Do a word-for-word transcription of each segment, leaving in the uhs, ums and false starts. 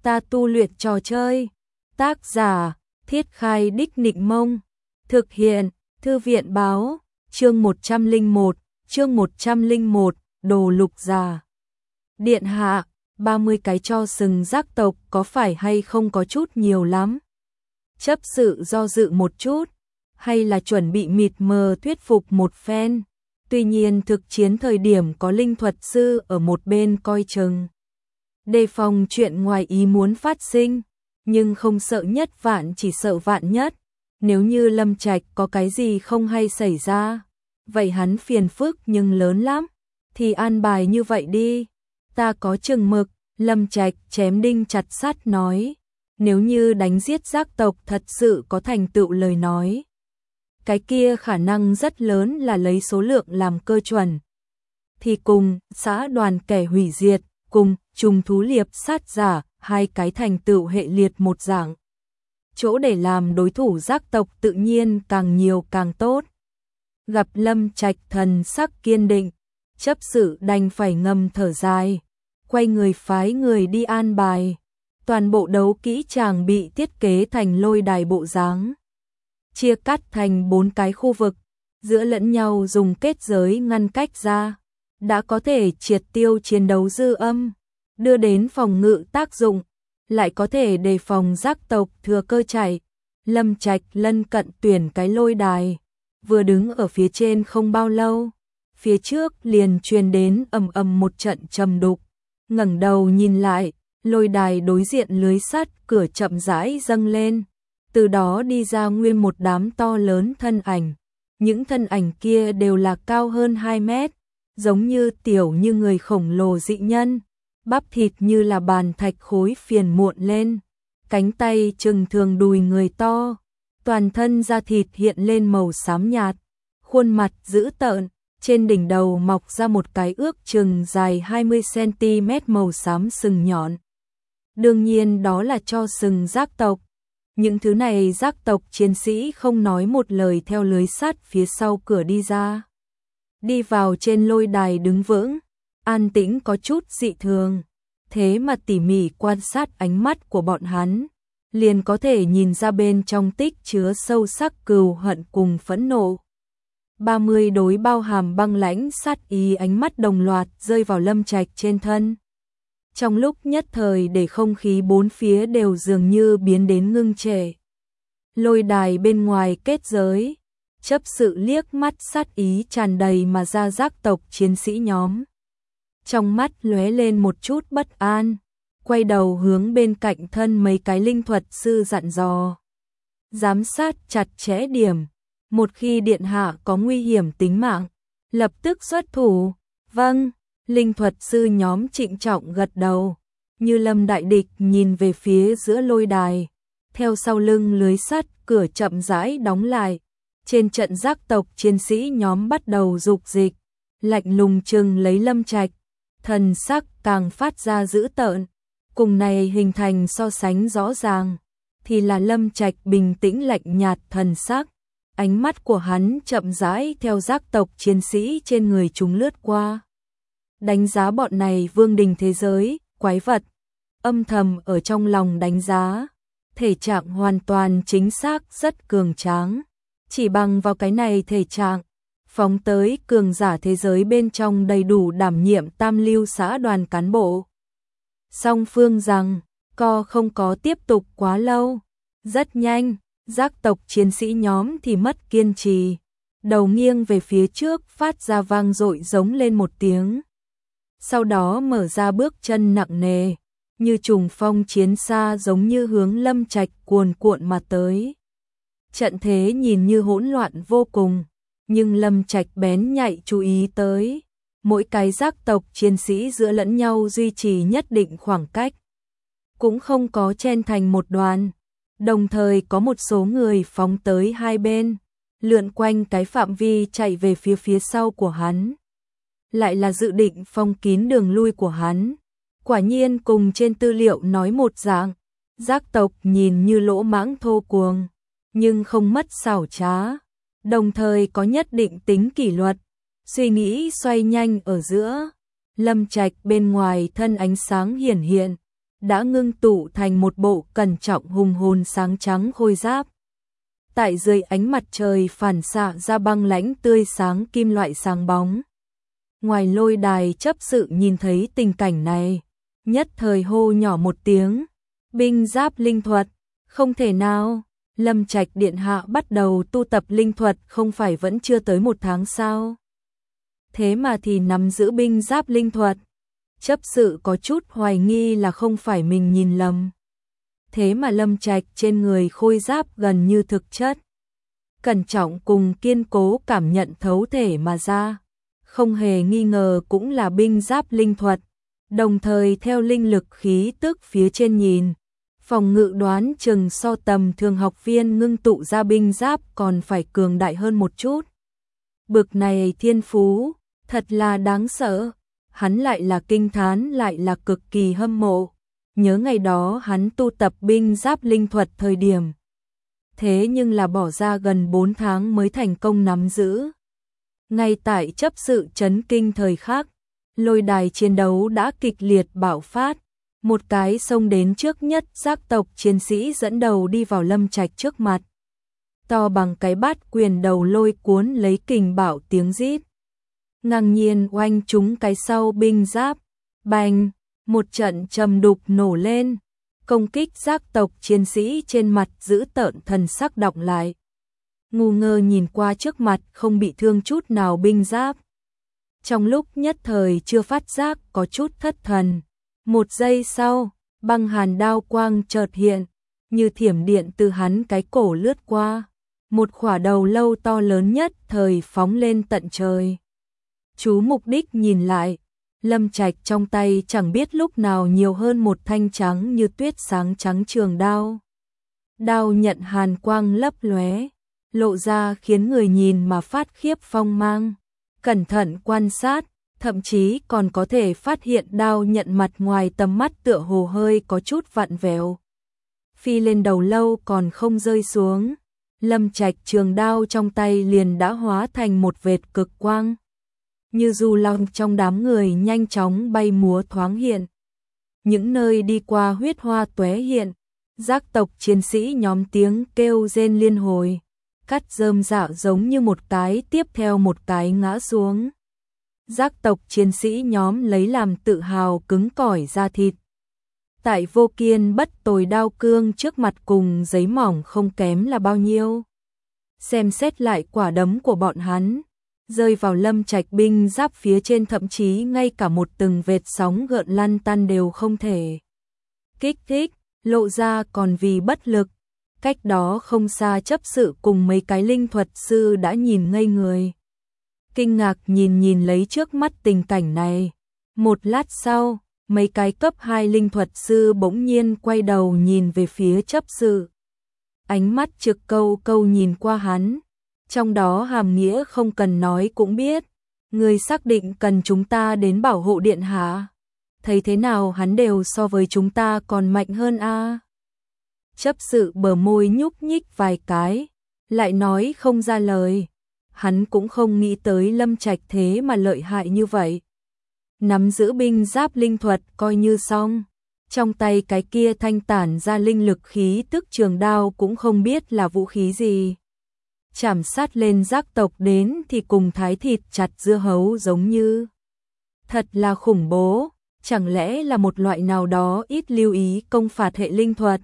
ta tu luyện trò chơi. Tác giả, Thiết Khai Đích Nịnh Mông. Thực hiện, Thư viện báo, chương một trăm lẻ một, chương một trăm lẻ một, Đồ Lục Già. Điện hạ, ba mươi cái cho sừng giác tộc có phải hay không có chút nhiều lắm? Chấp sự do dự một chút, hay là chuẩn bị mịt mờ thuyết phục một phen. Tuy nhiên thực chiến thời điểm có linh thuật sư ở một bên coi chừng, đề phòng chuyện ngoài ý muốn phát sinh, nhưng không sợ nhất vạn chỉ sợ vạn nhất. Nếu như Lâm Trạch có cái gì không hay xảy ra, vậy hắn phiền phức nhưng lớn lắm, thì an bài như vậy đi, ta có chừng mực. Lâm Trạch chém đinh chặt sắt nói, nếu như đánh giết giác tộc thật sự có thành tựu lời nói, cái kia khả năng rất lớn là lấy số lượng làm cơ chuẩn, thì cùng xã đoàn kẻ hủy diệt, cùng trùng thú liệp sát giả, hai cái thành tựu hệ liệt một dạng. Chỗ để làm đối thủ giác tộc tự nhiên càng nhiều càng tốt. Gặp Lâm Trạch thần sắc kiên định, chấp sự đành phải ngầm thở dài, quay người phái người đi an bài. Toàn bộ đấu kỹ tràng bị thiết kế thành lôi đài bộ dáng, chia cắt thành bốn cái khu vực, giữa lẫn nhau dùng kết giới ngăn cách ra, đã có thể triệt tiêu chiến đấu dư âm, đưa đến phòng ngự tác dụng, lại có thể đề phòng giác tộc thừa cơ chạy. Lâm Trạch lân cận tuyển cái lôi đài, vừa đứng ở phía trên không bao lâu, phía trước liền truyền đến ầm ầm một trận trầm đục. Ngẩng đầu nhìn lại, lôi đài đối diện lưới sắt cửa chậm rãi dâng lên, từ đó đi ra nguyên một đám to lớn thân ảnh. Những thân ảnh kia đều là cao hơn hai mét, giống như tiểu như người khổng lồ dị nhân, bắp thịt như là bàn thạch khối phiền muộn lên, cánh tay chừng thường đùi người to, toàn thân da thịt hiện lên màu xám nhạt, khuôn mặt dữ tợn, trên đỉnh đầu mọc ra một cái ước chừng dài hai mươi xăng-ti-mét màu xám sừng nhọn. Đương nhiên đó là cho sừng giác tộc. Những thứ này giác tộc chiến sĩ không nói một lời theo lưới sắt phía sau cửa đi ra. Đi vào trên lôi đài đứng vững, an tĩnh có chút dị thường, thế mà tỉ mỉ quan sát ánh mắt của bọn hắn, liền có thể nhìn ra bên trong tích chứa sâu sắc cừu hận cùng phẫn nộ. ba mươi đối bao hàm băng lãnh sát ý ánh mắt đồng loạt rơi vào Lâm Trạch trên thân. Trong lúc nhất thời để không khí bốn phía đều dường như biến đến ngưng trệ. Lôi đài bên ngoài kết giới, chấp sự liếc mắt sát ý tràn đầy mà ra giác tộc chiến sĩ nhóm. Trong mắt lóe lên một chút bất an, quay đầu hướng bên cạnh thân mấy cái linh thuật sư dặn dò. Giám sát chặt chẽ điểm, một khi điện hạ có nguy hiểm tính mạng, lập tức xuất thủ. Vâng, linh thuật sư nhóm trịnh trọng gật đầu, như lâm đại địch nhìn về phía giữa lôi đài. Theo sau lưng lưới sắt, cửa chậm rãi đóng lại. Trên trận giác tộc chiến sĩ nhóm bắt đầu dục dịch, lạnh lùng chừng lấy Lâm Trạch, thần sắc càng phát ra dữ tợn. Cùng này hình thành so sánh rõ ràng, thì là Lâm Trạch bình tĩnh lạnh nhạt thần sắc. Ánh mắt của hắn chậm rãi theo giác tộc chiến sĩ trên người chúng lướt qua. Đánh giá bọn này vương đình thế giới, quái vật, âm thầm ở trong lòng đánh giá. Thể trạng hoàn toàn chính xác rất cường tráng. Chỉ bằng vào cái này thể trạng, phóng tới cường giả thế giới bên trong đầy đủ đảm nhiệm tam lưu xã đoàn cán bộ. Song phương rằng, co không có tiếp tục quá lâu. Rất nhanh, giác tộc chiến sĩ nhóm thì mất kiên trì. Đầu nghiêng về phía trước phát ra vang dội giống lên một tiếng. Sau đó mở ra bước chân nặng nề, như trùng phong chiến xa giống như hướng Lâm Trạch cuồn cuộn mà tới. Trận thế nhìn như hỗn loạn vô cùng, nhưng Lâm Trạch bén nhạy chú ý tới, mỗi cái giác tộc chiến sĩ giữa lẫn nhau duy trì nhất định khoảng cách, cũng không có chen thành một đoàn, đồng thời có một số người phóng tới hai bên, lượn quanh cái phạm vi chạy về phía phía sau của hắn. Lại là dự định phong kín đường lui của hắn. Quả nhiên cùng trên tư liệu nói một dạng, giác tộc nhìn như lỗ mãng thô cuồng, nhưng không mất xảo trá, đồng thời có nhất định tính kỷ luật. Suy nghĩ xoay nhanh ở giữa, Lâm Trạch bên ngoài thân ánh sáng hiển hiện, đã ngưng tụ thành một bộ cẩn trọng hùng hồn sáng trắng khôi giáp. Tại dưới ánh mặt trời phản xạ ra băng lãnh tươi sáng kim loại sáng bóng. Ngoài lôi đài chấp sự nhìn thấy tình cảnh này, nhất thời hô nhỏ một tiếng, binh giáp linh thuật, không thể nào, Lâm Trạch điện hạ bắt đầu tu tập linh thuật không phải vẫn chưa tới một tháng sao? Thế mà thì nắm giữ binh giáp linh thuật, chấp sự có chút hoài nghi là không phải mình nhìn lầm. Thế mà Lâm Trạch trên người khôi giáp gần như thực chất. Cẩn trọng cùng kiên cố cảm nhận thấu thể mà ra. Không hề nghi ngờ cũng là binh giáp linh thuật. Đồng thời theo linh lực khí tức phía trên nhìn. Phòng ngự đoán chừng so tầm thường học viên ngưng tụ ra binh giáp còn phải cường đại hơn một chút. Bực này thiên phú, thật là đáng sợ. Hắn lại là kinh thán lại là cực kỳ hâm mộ. Nhớ ngày đó hắn tu tập binh giáp linh thuật thời điểm. Thế nhưng là bỏ ra gần bốn tháng mới thành công nắm giữ. Ngay tại chấp sự chấn kinh thời khắc, lôi đài chiến đấu đã kịch liệt bạo phát. Một cái xông đến trước nhất giác tộc chiến sĩ dẫn đầu đi vào Lâm Trạch trước mặt. To bằng cái bát quyền đầu lôi cuốn lấy kình bạo tiếng rít. Ngang nhiên oanh trúng cái sau binh giáp. Bành, một trận trầm đục nổ lên. Công kích giác tộc chiến sĩ trên mặt giữ tợn thần sắc đọng lại. Ngu ngơ nhìn qua trước mặt không bị thương chút nào binh giáp. Trong lúc nhất thời chưa phát giác có chút thất thần. Một giây sau, băng hàn đao quang chợt hiện, như thiểm điện từ hắn cái cổ lướt qua. Một khỏa đầu lâu to lớn nhất thời phóng lên tận trời. Chú mục đích nhìn lại, Lâm Trạch trong tay chẳng biết lúc nào nhiều hơn một thanh trắng như tuyết sáng trắng trường đao. Đao nhận hàn quang lấp lóe, lộ ra khiến người nhìn mà phát khiếp phong mang. Cẩn thận quan sát, thậm chí còn có thể phát hiện đao nhận mặt ngoài tầm mắt tựa hồ hơi có chút vặn vẹo. Phi lên đầu lâu còn không rơi xuống, Lâm Trạch trường đao trong tay liền đã hóa thành một vệt cực quang. Như dù long trong đám người nhanh chóng bay múa thoáng hiện. Những nơi đi qua huyết hoa tóe hiện, giác tộc chiến sĩ nhóm tiếng kêu rên liên hồi, cắt rơm rạ giống như một cái tiếp theo một cái ngã xuống. Giác tộc chiến sĩ nhóm lấy làm tự hào cứng cỏi da thịt. Tại vô kiên bất tồi đao cương trước mặt cùng giấy mỏng không kém là bao nhiêu. Xem xét lại quả đấm của bọn hắn, rơi vào Lâm Trạch binh giáp phía trên thậm chí ngay cả một từng vệt sóng gợn lăn tăn đều không thể. Kích thích, lộ ra còn vì bất lực. Cách đó không xa chấp sự cùng mấy cái linh thuật sư đã nhìn ngây người. Kinh ngạc nhìn nhìn lấy trước mắt tình cảnh này. Một lát sau, mấy cái cấp hai linh thuật sư bỗng nhiên quay đầu nhìn về phía chấp sự. Ánh mắt trực câu câu nhìn qua hắn. Trong đó hàm nghĩa không cần nói cũng biết. Người xác định cần chúng ta đến bảo hộ điện hạ. Thấy thế nào hắn đều so với chúng ta còn mạnh hơn a. À? Chấp sự bờ môi nhúc nhích vài cái, lại nói không ra lời. Hắn cũng không nghĩ tới Lâm Trạch thế mà lợi hại như vậy. Nắm giữ binh giáp linh thuật coi như xong. Trong tay cái kia thanh tản ra linh lực khí tức trường đao cũng không biết là vũ khí gì. Chảm sát lên giác tộc đến thì cùng thái thịt chặt dưa hấu giống như. Thật là khủng bố, chẳng lẽ là một loại nào đó ít lưu ý công phạt hệ linh thuật.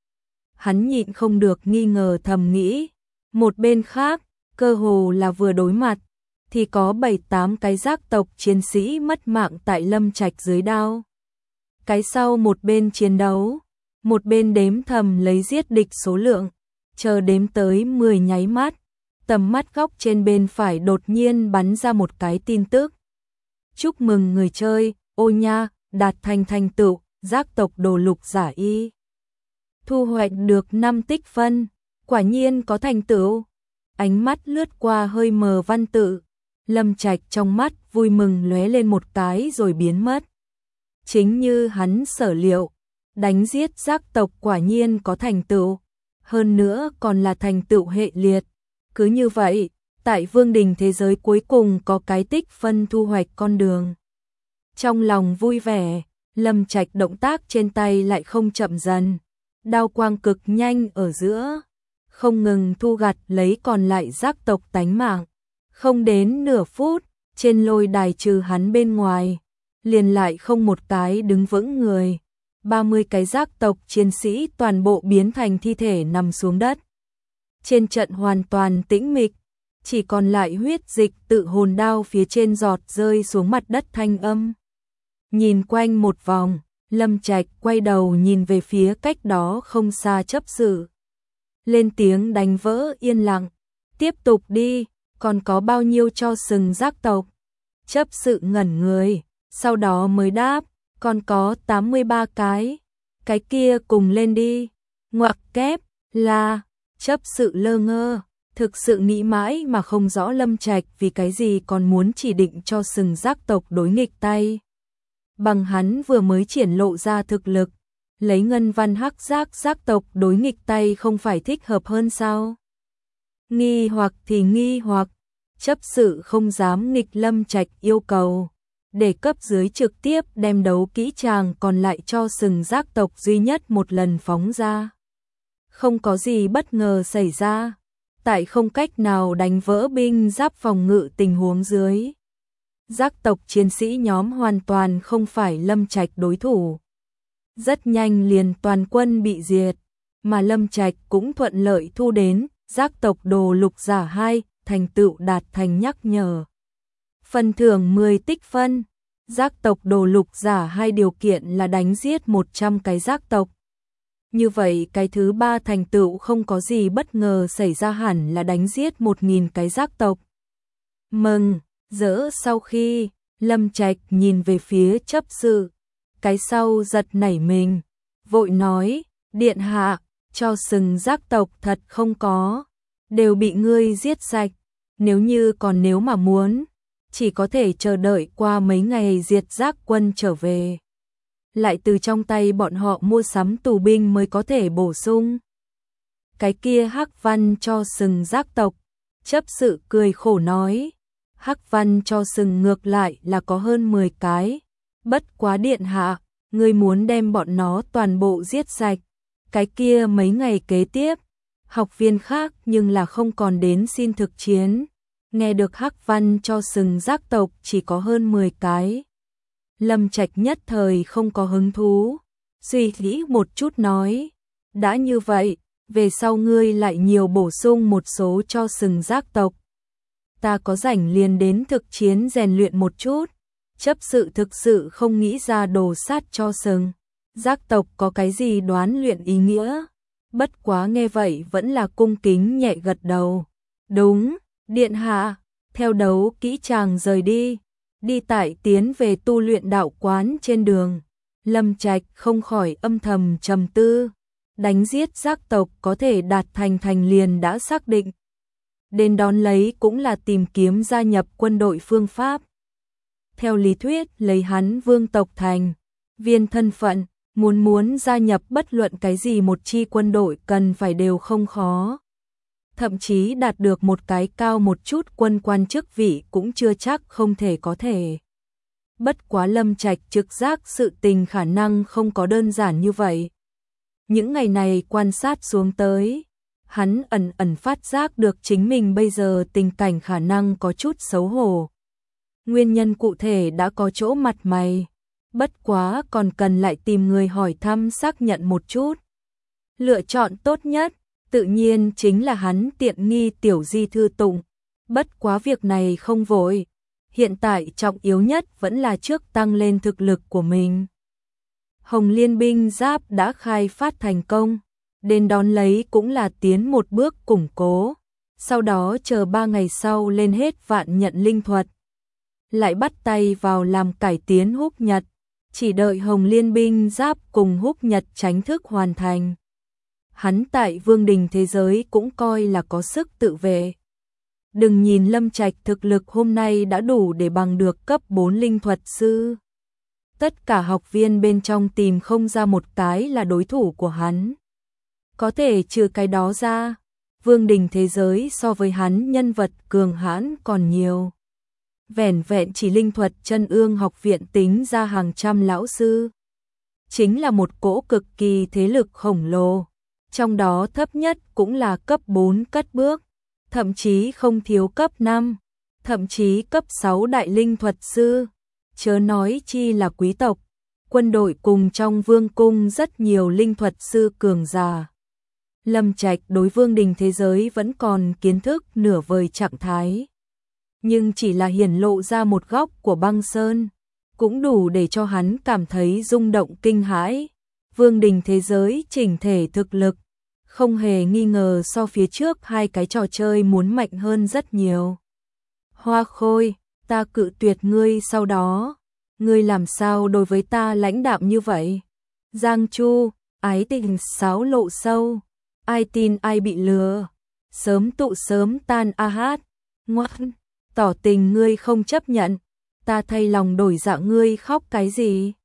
Hắn nhịn không được nghi ngờ thầm nghĩ. Một bên khác, cơ hồ là vừa đối mặt, thì có bảy tám cái giác tộc chiến sĩ mất mạng tại Lâm Trạch dưới đao. Cái sau một bên chiến đấu, một bên đếm thầm lấy giết địch số lượng, chờ đếm tới mười nháy mắt, tầm mắt góc trên bên phải đột nhiên bắn ra một cái tin tức. Chúc mừng người chơi, ô nha, đạt thành thành tựu, giác tộc đồ lục giả y. Thu hoạch được năm tích phân, quả nhiên có thành tựu. Ánh mắt lướt qua hơi mờ văn tự, Lâm Trạch trong mắt vui mừng lóe lên một cái rồi biến mất. Chính như hắn sở liệu, đánh giết giác tộc quả nhiên có thành tựu, hơn nữa còn là thành tựu hệ liệt. Cứ như vậy, tại vương đình thế giới cuối cùng có cái tích phân thu hoạch con đường. Trong lòng vui vẻ, Lâm Trạch động tác trên tay lại không chậm dần, đao quang cực nhanh ở giữa, không ngừng thu gặt lấy còn lại giác tộc tánh mạng. Không đến nửa phút, trên lôi đài trừ hắn bên ngoài, liền lại không một cái đứng vững người. ba mươi cái giác tộc chiến sĩ toàn bộ biến thành thi thể nằm xuống đất. Trên trận hoàn toàn tĩnh mịch, chỉ còn lại huyết dịch tự hồn đao phía trên giọt rơi xuống mặt đất thanh âm. Nhìn quanh một vòng, Lâm Trạch quay đầu nhìn về phía cách đó không xa chấp sự. Lên tiếng đánh vỡ yên lặng, tiếp tục đi, còn có bao nhiêu cho sừng giác tộc? Chấp sự ngẩn người, sau đó mới đáp, còn có tám mươi ba cái, cái kia cùng lên đi. Ngoặc kép, là, chấp sự lơ ngơ, thực sự nghĩ mãi mà không rõ Lâm Trạch vì cái gì còn muốn chỉ định cho sừng giác tộc đối nghịch tay. Bằng hắn vừa mới triển lộ ra thực lực, lấy ngân văn hắc giác giác tộc đối nghịch tay không phải thích hợp hơn sao? Nghi hoặc thì nghi hoặc, chấp sự không dám nghịch Lâm Trạch yêu cầu, để cấp dưới trực tiếp đem đấu kỹ tràng còn lại cho sừng giác tộc duy nhất một lần phóng ra. Không có gì bất ngờ xảy ra, tại không cách nào đánh vỡ binh giáp phòng ngự tình huống dưới. Giác tộc chiến sĩ nhóm hoàn toàn không phải Lâm Trạch đối thủ. Rất nhanh liền toàn quân bị diệt, mà Lâm Trạch cũng thuận lợi thu đến giác tộc đồ lục giả hai, thành tựu đạt thành nhắc nhở. Phần thưởng mười tích phân, giác tộc đồ lục giả hai điều kiện là đánh giết một trăm cái giác tộc. Như vậy cái thứ ba thành tựu không có gì bất ngờ xảy ra hẳn là đánh giết một nghìn cái giác tộc. Mừng, rỡ sau khi, Lâm Trạch nhìn về phía chấp sự, cái sau giật nảy mình, vội nói, điện hạ, cho sừng giác tộc thật không có, đều bị ngươi giết sạch, nếu như còn nếu mà muốn, chỉ có thể chờ đợi qua mấy ngày diệt giác quân trở về. Lại từ trong tay bọn họ mua sắm tù binh mới có thể bổ sung. Cái kia hắc văn cho sừng giác tộc, chấp sự cười khổ nói, hắc văn cho sừng ngược lại là có hơn mười cái, bất quá điện hạ, ngươi muốn đem bọn nó toàn bộ giết sạch, cái kia mấy ngày kế tiếp, học viên khác nhưng là không còn đến xin thực chiến, nghe được hắc văn cho sừng giác tộc chỉ có hơn mười cái. Lâm Trạch nhất thời không có hứng thú, suy nghĩ một chút nói, đã như vậy, về sau ngươi lại nhiều bổ sung một số cho sừng giác tộc. Ta có rảnh liền đến thực chiến rèn luyện một chút, chấp sự thực sự không nghĩ ra đồ sát cho sừng giác tộc có cái gì đoán luyện ý nghĩa, bất quá nghe vậy vẫn là cung kính nhẹ gật đầu. Đúng, điện hạ, theo đấu kỹ chàng rời đi. Đi tại tiến về tu luyện đạo quán trên đường, Lâm Trạch không khỏi âm thầm trầm tư, đánh giết giác tộc có thể đạt thành thành liền đã xác định. Đến đón lấy cũng là tìm kiếm gia nhập quân đội phương pháp. Theo lý thuyết lấy hắn vương tộc thành viên thân phận, muốn muốn gia nhập bất luận cái gì một chi quân đội cần phải đều không khó. Thậm chí đạt được một cái cao một chút quân quan chức vị cũng chưa chắc không thể có thể. Bất quá Lâm Trạch trực giác sự tình khả năng không có đơn giản như vậy. Những ngày này quan sát xuống tới, hắn ẩn ẩn phát giác được chính mình bây giờ tình cảnh khả năng có chút xấu hổ. Nguyên nhân cụ thể đã có chỗ mặt mày, bất quá còn cần lại tìm người hỏi thăm xác nhận một chút. Lựa chọn tốt nhất tự nhiên chính là hắn tiện nghi tiểu di thư tụng, bất quá việc này không vội, hiện tại trọng yếu nhất vẫn là trước tăng lên thực lực của mình. Hồng Liên binh giáp đã khai phát thành công, đến đón lấy cũng là tiến một bước củng cố, sau đó chờ ba ngày sau lên hết vạn nhận linh thuật, lại bắt tay vào làm cải tiến húc nhật, chỉ đợi Hồng Liên binh giáp cùng húc nhật tránh thức hoàn thành. Hắn tại vương đình thế giới cũng coi là có sức tự vệ. Đừng nhìn Lâm Trạch thực lực hôm nay đã đủ để bằng được cấp bốn linh thuật sư. Tất cả học viên bên trong tìm không ra một cái là đối thủ của hắn. Có thể trừ cái đó ra, vương đình thế giới so với hắn nhân vật cường hãn còn nhiều. Vẻn vẹn chỉ linh thuật chân ương học viện tính ra hàng trăm lão sư, chính là một cỗ cực kỳ thế lực khổng lồ, trong đó thấp nhất cũng là cấp bốn cất bước, thậm chí không thiếu cấp năm, thậm chí cấp sáu đại linh thuật sư, chớ nói chi là quý tộc, quân đội cùng trong vương cung rất nhiều linh thuật sư cường giả. Lâm Trạch đối Vương Đình thế giới vẫn còn kiến thức nửa vời trạng thái, nhưng chỉ là hiển lộ ra một góc của băng sơn, cũng đủ để cho hắn cảm thấy rung động kinh hãi. Vương Đình thế giới chỉnh thể thực lực, không hề nghi ngờ so phía trước hai cái trò chơi muốn mạnh hơn rất nhiều. Hoa Khôi, ta cự tuyệt ngươi sau đó, ngươi làm sao đối với ta lãnh đạm như vậy? Giang Chu, ái tình sáo lộ sâu, ai tin ai bị lừa, sớm tụ sớm tan a hát, ngoan, tỏ tình ngươi không chấp nhận, ta thay lòng đổi dạ ngươi khóc cái gì?